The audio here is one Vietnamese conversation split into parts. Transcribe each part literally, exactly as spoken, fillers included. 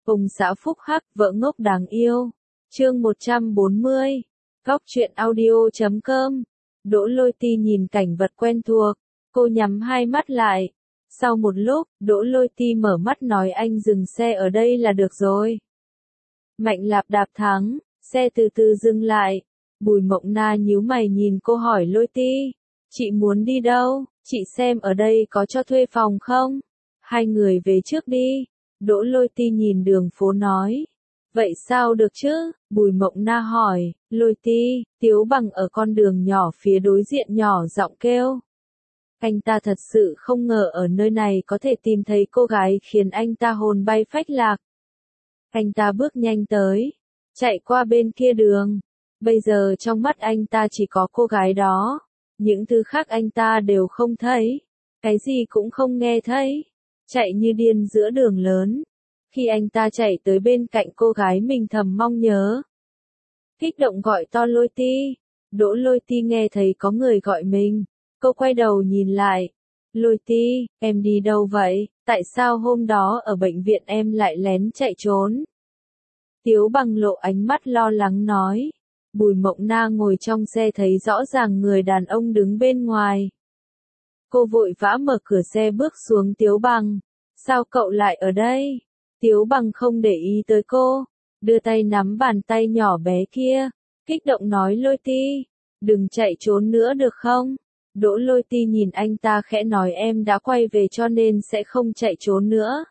Ông xã phúc hắc, vợ ngốc đáng yêu. Chương một trăm bốn mươi. Góc truyện audio chấm com. Đỗ Lôi Ti nhìn cảnh vật quen thuộc, cô nhắm hai mắt lại. Sau một lúc, Đỗ Lôi Ti mở mắt nói anh dừng xe ở đây là được rồi. Mạnh Lạp đạp thắng, xe từ từ dừng lại. Bùi Mộng Na nhíu mày nhìn cô hỏi Lôi Ti, chị muốn đi đâu, chị xem ở đây có cho thuê phòng không? Hai người về trước đi. Đỗ Lôi Ti nhìn đường phố nói. Vậy sao được chứ? Bùi Mộng Na hỏi. Lôi Ti, Tiếu Bằng ở con đường nhỏ phía đối diện nhỏ giọng kêu. Anh ta thật sự không ngờ ở nơi này có thể tìm thấy cô gái khiến anh ta hồn bay phách lạc. Anh ta bước nhanh tới, chạy qua bên kia đường. Bây giờ trong mắt anh ta chỉ có cô gái đó. Những thứ khác anh ta đều không thấy. Cái gì cũng không nghe thấy. Chạy như điên giữa đường lớn. Khi anh ta chạy tới bên cạnh cô gái mình thầm mong nhớ. Kích động gọi to Lôi Ti. Đỗ Lôi Ti nghe thấy có người gọi mình. Cô quay đầu nhìn lại. Lôi Ti, em đi đâu vậy? Tại sao hôm đó ở bệnh viện em lại lén chạy trốn? Tiếu Bằng lộ ánh mắt lo lắng nói. Bùi Mộng Na ngồi trong xe thấy rõ ràng người đàn ông đứng bên ngoài. Cô vội vã mở cửa xe bước xuống. Tiếu Bằng, sao cậu lại ở đây? Tiếu Bằng không để ý tới cô, đưa tay nắm bàn tay nhỏ bé kia, kích động nói Lôi Ti, đừng chạy trốn nữa được không? Đỗ Lôi Ti nhìn anh ta khẽ nói em đã quay về cho nên sẽ không chạy trốn nữa.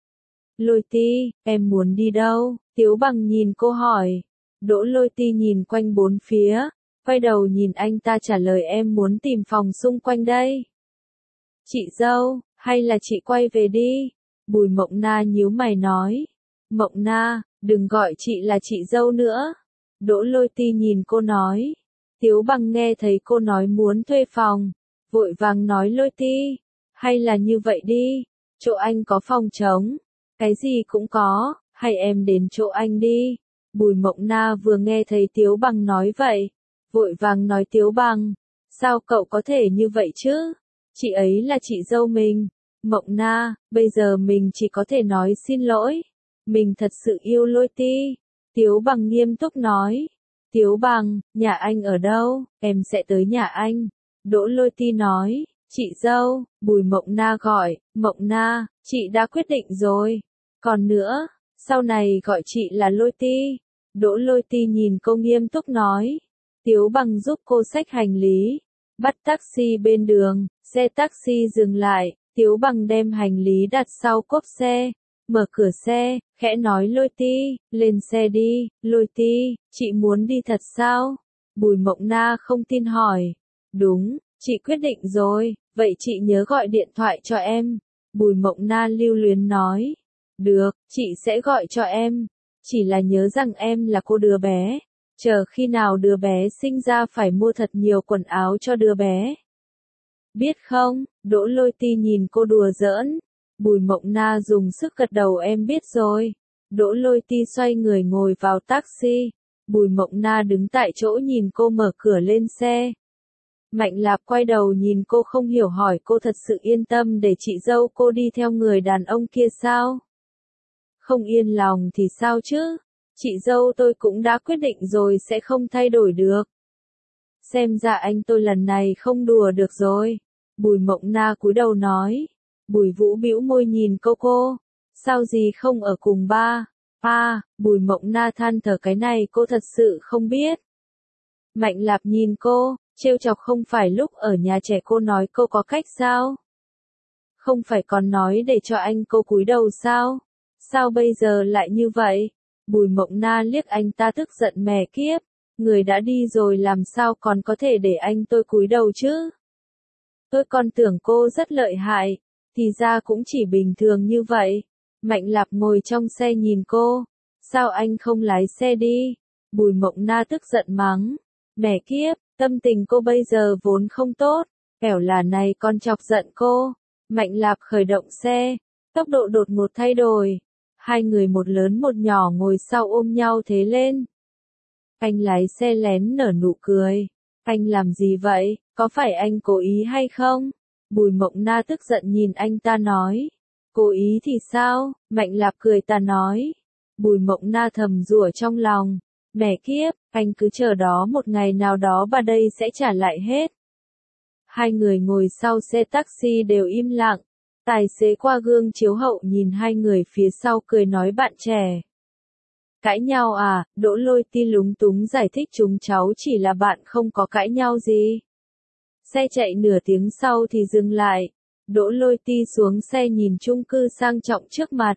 Lôi Ti, em muốn đi đâu? Tiếu Bằng nhìn cô hỏi. Đỗ Lôi Ti nhìn quanh bốn phía, quay đầu nhìn anh ta trả lời em muốn tìm phòng xung quanh đây. Chị dâu, hay là chị quay về đi? Bùi Mộng Na nhíu mày nói. Mộng Na, đừng gọi chị là chị dâu nữa. Đỗ Lôi Ti nhìn cô nói. Tiếu Bằng nghe thấy cô nói muốn thuê phòng, vội vàng nói Lôi Ti, hay là như vậy đi, chỗ anh có phòng trống, cái gì cũng có, hay em đến chỗ anh đi. Bùi Mộng Na vừa nghe thấy Tiếu Bằng nói vậy, vội vàng nói Tiếu Bằng, sao cậu có thể như vậy chứ? Chị ấy là chị dâu mình. Mộng Na, bây giờ mình chỉ có thể nói xin lỗi. Mình thật sự yêu Lôi Ti. Tiếu Bằng nghiêm túc nói. Tiếu Bằng, nhà anh ở đâu? Em sẽ tới nhà anh. Đỗ Lôi Ti nói. Chị dâu, Bùi Mộng Na gọi. Mộng Na, chị đã quyết định rồi. Còn nữa, sau này gọi chị là Lôi Ti. Đỗ Lôi Ti nhìn cô nghiêm túc nói. Tiếu Bằng giúp cô xách hành lý. Bắt taxi bên đường, xe taxi dừng lại. Tiếu Bằng đem hành lý đặt sau cốp xe, mở cửa xe, khẽ nói Lôi Ti, lên xe đi. Lôi Ti, chị muốn đi thật sao? Bùi Mộng Na không tin hỏi. Đúng, chị quyết định rồi, vậy chị nhớ gọi điện thoại cho em. Bùi Mộng Na lưu luyến nói. Được, chị sẽ gọi cho em. Chỉ là nhớ rằng em là cô đứa bé. Chờ khi nào đứa bé sinh ra phải mua thật nhiều quần áo cho đứa bé. Biết không? Đỗ Lôi Ti nhìn cô đùa giỡn. Bùi Mộng Na dùng sức gật đầu em biết rồi. Đỗ Lôi Ti xoay người ngồi vào taxi. Bùi Mộng Na đứng tại chỗ nhìn cô mở cửa lên xe. Mạnh Lạp quay đầu nhìn cô không hiểu hỏi cô thật sự yên tâm để chị dâu cô đi theo người đàn ông kia sao? Không yên lòng thì sao chứ? Chị dâu tôi cũng đã quyết định rồi sẽ không thay đổi được. Xem ra anh tôi lần này không đùa được rồi. Bùi Mộng Na cúi đầu nói. Bùi Vũ bĩu môi nhìn cô cô. Sao gì không ở cùng ba? À, Bùi Mộng Na than thở cái này cô thật sự không biết. Mạnh Lạp nhìn cô, trêu chọc không phải lúc ở nhà trẻ cô nói cô có cách sao? Không phải còn nói để cho anh cô cúi đầu sao? Sao bây giờ lại như vậy? Bùi Mộng Na liếc anh ta tức giận mè kiếp. Người đã đi rồi làm sao còn có thể để anh tôi cúi đầu chứ? Tôi còn tưởng cô rất lợi hại, thì ra cũng chỉ bình thường như vậy. Mạnh Lạp ngồi trong xe nhìn cô. Sao anh không lái xe đi? Bùi Mộng Na tức giận mắng. Mẹ kiếp, tâm tình cô bây giờ vốn không tốt. Kẻo là này con chọc giận cô. Mạnh Lạp khởi động xe. Tốc độ đột ngột thay đổi. Hai người một lớn một nhỏ ngồi sau ôm nhau thế lên. Anh lái xe lén nở nụ cười. Anh làm gì vậy? Có phải anh cố ý hay không? Bùi Mộng Na tức giận nhìn anh ta nói. Cố ý thì sao? Mạnh Lạp cười ta nói. Bùi Mộng Na thầm rủa trong lòng. Mẹ kiếp, anh cứ chờ đó một ngày nào đó bà đây sẽ trả lại hết. Hai người ngồi sau xe taxi đều im lặng. Tài xế qua gương chiếu hậu nhìn hai người phía sau cười nói bạn trẻ. Cãi nhau à, Đỗ Lôi Ti lúng túng giải thích chúng cháu chỉ là bạn không có cãi nhau gì. Xe chạy nửa tiếng sau thì dừng lại. Đỗ Lôi Ti xuống xe nhìn chung cư sang trọng trước mặt.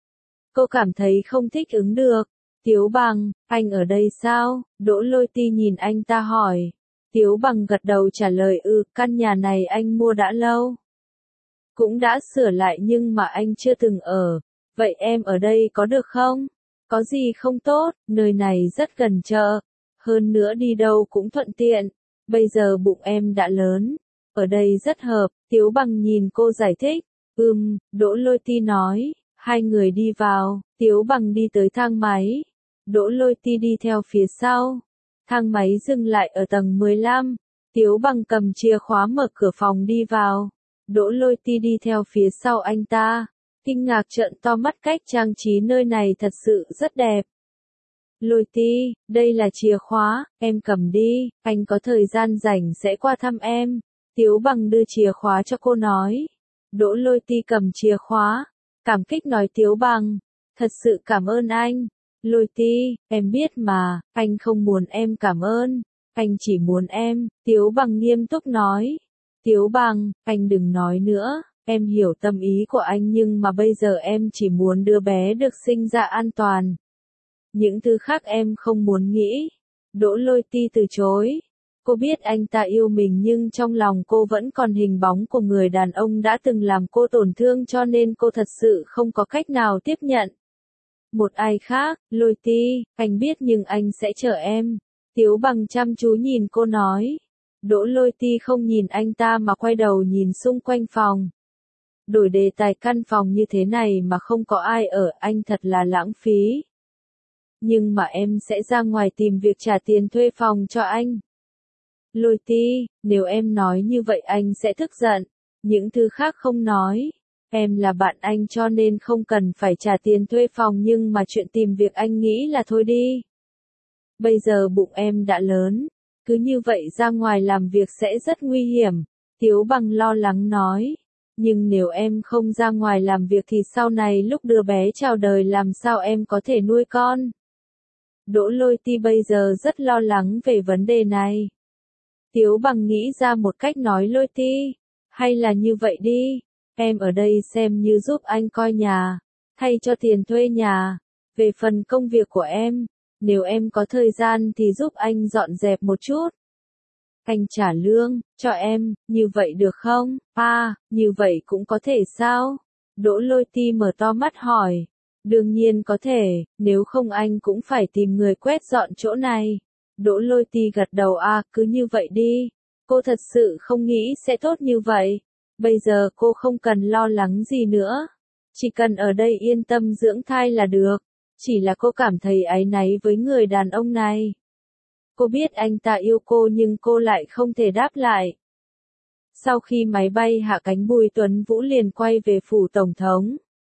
Cô cảm thấy không thích ứng được. Tiếu Bằng, anh ở đây sao? Đỗ Lôi Ti nhìn anh ta hỏi. Tiếu Bằng gật đầu trả lời ừ, căn nhà này anh mua đã lâu. Cũng đã sửa lại nhưng mà anh chưa từng ở. Vậy em ở đây có được không? Có gì không tốt, nơi này rất gần chợ. Hơn nữa đi đâu cũng thuận tiện. Bây giờ bụng em đã lớn. Ở đây rất hợp, Tiếu Bằng nhìn cô giải thích. Ừm, Đỗ Lôi Ti nói. Hai người đi vào, Tiếu Bằng đi tới thang máy. Đỗ Lôi Ti đi theo phía sau. Thang máy dừng lại ở tầng mười lăm. Tiếu Bằng cầm chìa khóa mở cửa phòng đi vào. Đỗ Lôi Ti đi theo phía sau anh ta. Kinh ngạc trợn to mắt cách trang trí nơi này thật sự rất đẹp. Lôi Ti, đây là chìa khóa, em cầm đi, anh có thời gian rảnh sẽ qua thăm em. Tiếu Bằng đưa chìa khóa cho cô nói. Đỗ Lôi Ti cầm chìa khóa. Cảm kích nói Tiếu Bằng. Thật sự cảm ơn anh. Lôi Ti, em biết mà, anh không muốn em cảm ơn. Anh chỉ muốn em, Tiếu Bằng nghiêm túc nói. Tiếu Bằng, anh đừng nói nữa, em hiểu tâm ý của anh nhưng mà bây giờ em chỉ muốn đứa bé được sinh ra an toàn. Những thứ khác em không muốn nghĩ. Đỗ Lôi Ti từ chối. Cô biết anh ta yêu mình nhưng trong lòng cô vẫn còn hình bóng của người đàn ông đã từng làm cô tổn thương cho nên cô thật sự không có cách nào tiếp nhận. Một ai khác, Lôi Ti, anh biết nhưng anh sẽ chờ em. Tiếu Bằng chăm chú nhìn cô nói. Đỗ Lôi Ti không nhìn anh ta mà quay đầu nhìn xung quanh phòng. Đổi đề tài căn phòng như thế này mà không có ai ở, anh thật là lãng phí. Nhưng mà em sẽ ra ngoài tìm việc trả tiền thuê phòng cho anh. Lôi Ti, nếu em nói như vậy anh sẽ tức giận. Những thứ khác không nói. Em là bạn anh cho nên không cần phải trả tiền thuê phòng nhưng mà chuyện tìm việc anh nghĩ là thôi đi. Bây giờ bụng em đã lớn. Cứ như vậy ra ngoài làm việc sẽ rất nguy hiểm. Tiếu Bằng lo lắng nói. Nhưng nếu em không ra ngoài làm việc thì sau này lúc đứa bé chào đời làm sao em có thể nuôi con? Đỗ Lôi Ti bây giờ rất lo lắng về vấn đề này. Tiếu Bằng nghĩ ra một cách nói Lôi Ti. Hay là như vậy đi. Em ở đây xem như giúp anh coi nhà. Thay cho tiền thuê nhà. Về phần công việc của em. Nếu em có thời gian thì giúp anh dọn dẹp một chút. Anh trả lương, cho em, như vậy được không? À, như vậy cũng có thể sao? Đỗ Lôi Ti mở to mắt hỏi. Đương nhiên có thể, nếu không anh cũng phải tìm người quét dọn chỗ này. Đỗ Lôi Ti gật đầu à, cứ như vậy đi. Cô thật sự không nghĩ sẽ tốt như vậy. Bây giờ cô không cần lo lắng gì nữa. Chỉ cần ở đây yên tâm dưỡng thai là được. Chỉ là cô cảm thấy áy náy với người đàn ông này. Cô biết anh ta yêu cô nhưng cô lại không thể đáp lại. Sau khi máy bay hạ cánh Bùi Tuấn Vũ liền quay về phủ tổng thống.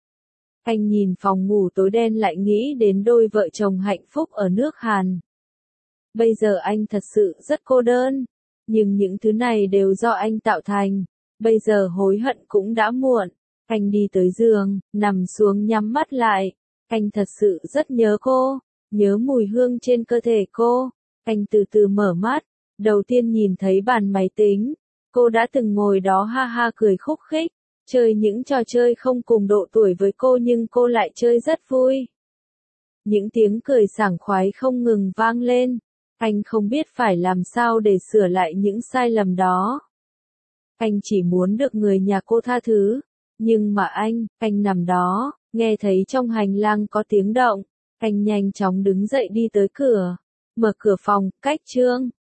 Anh nhìn phòng ngủ tối đen lại nghĩ đến đôi vợ chồng hạnh phúc ở nước Hàn. Bây giờ anh thật sự rất cô đơn. Nhưng những thứ này đều do anh tạo thành. Bây giờ hối hận cũng đã muộn. Anh đi tới giường, nằm xuống nhắm mắt lại. Anh thật sự rất nhớ cô. Nhớ mùi hương trên cơ thể cô. Anh từ từ mở mắt. Đầu tiên nhìn thấy bàn máy tính. Cô đã từng ngồi đó ha ha cười khúc khích. Chơi những trò chơi không cùng độ tuổi với cô nhưng cô lại chơi rất vui. Những tiếng cười sảng khoái không ngừng vang lên. Anh không biết phải làm sao để sửa lại những sai lầm đó. Anh chỉ muốn được người nhà cô tha thứ. Nhưng mà anh, anh nằm đó, nghe thấy trong hành lang có tiếng động. Anh nhanh chóng đứng dậy đi tới cửa. Mở cửa phòng, cách Trương.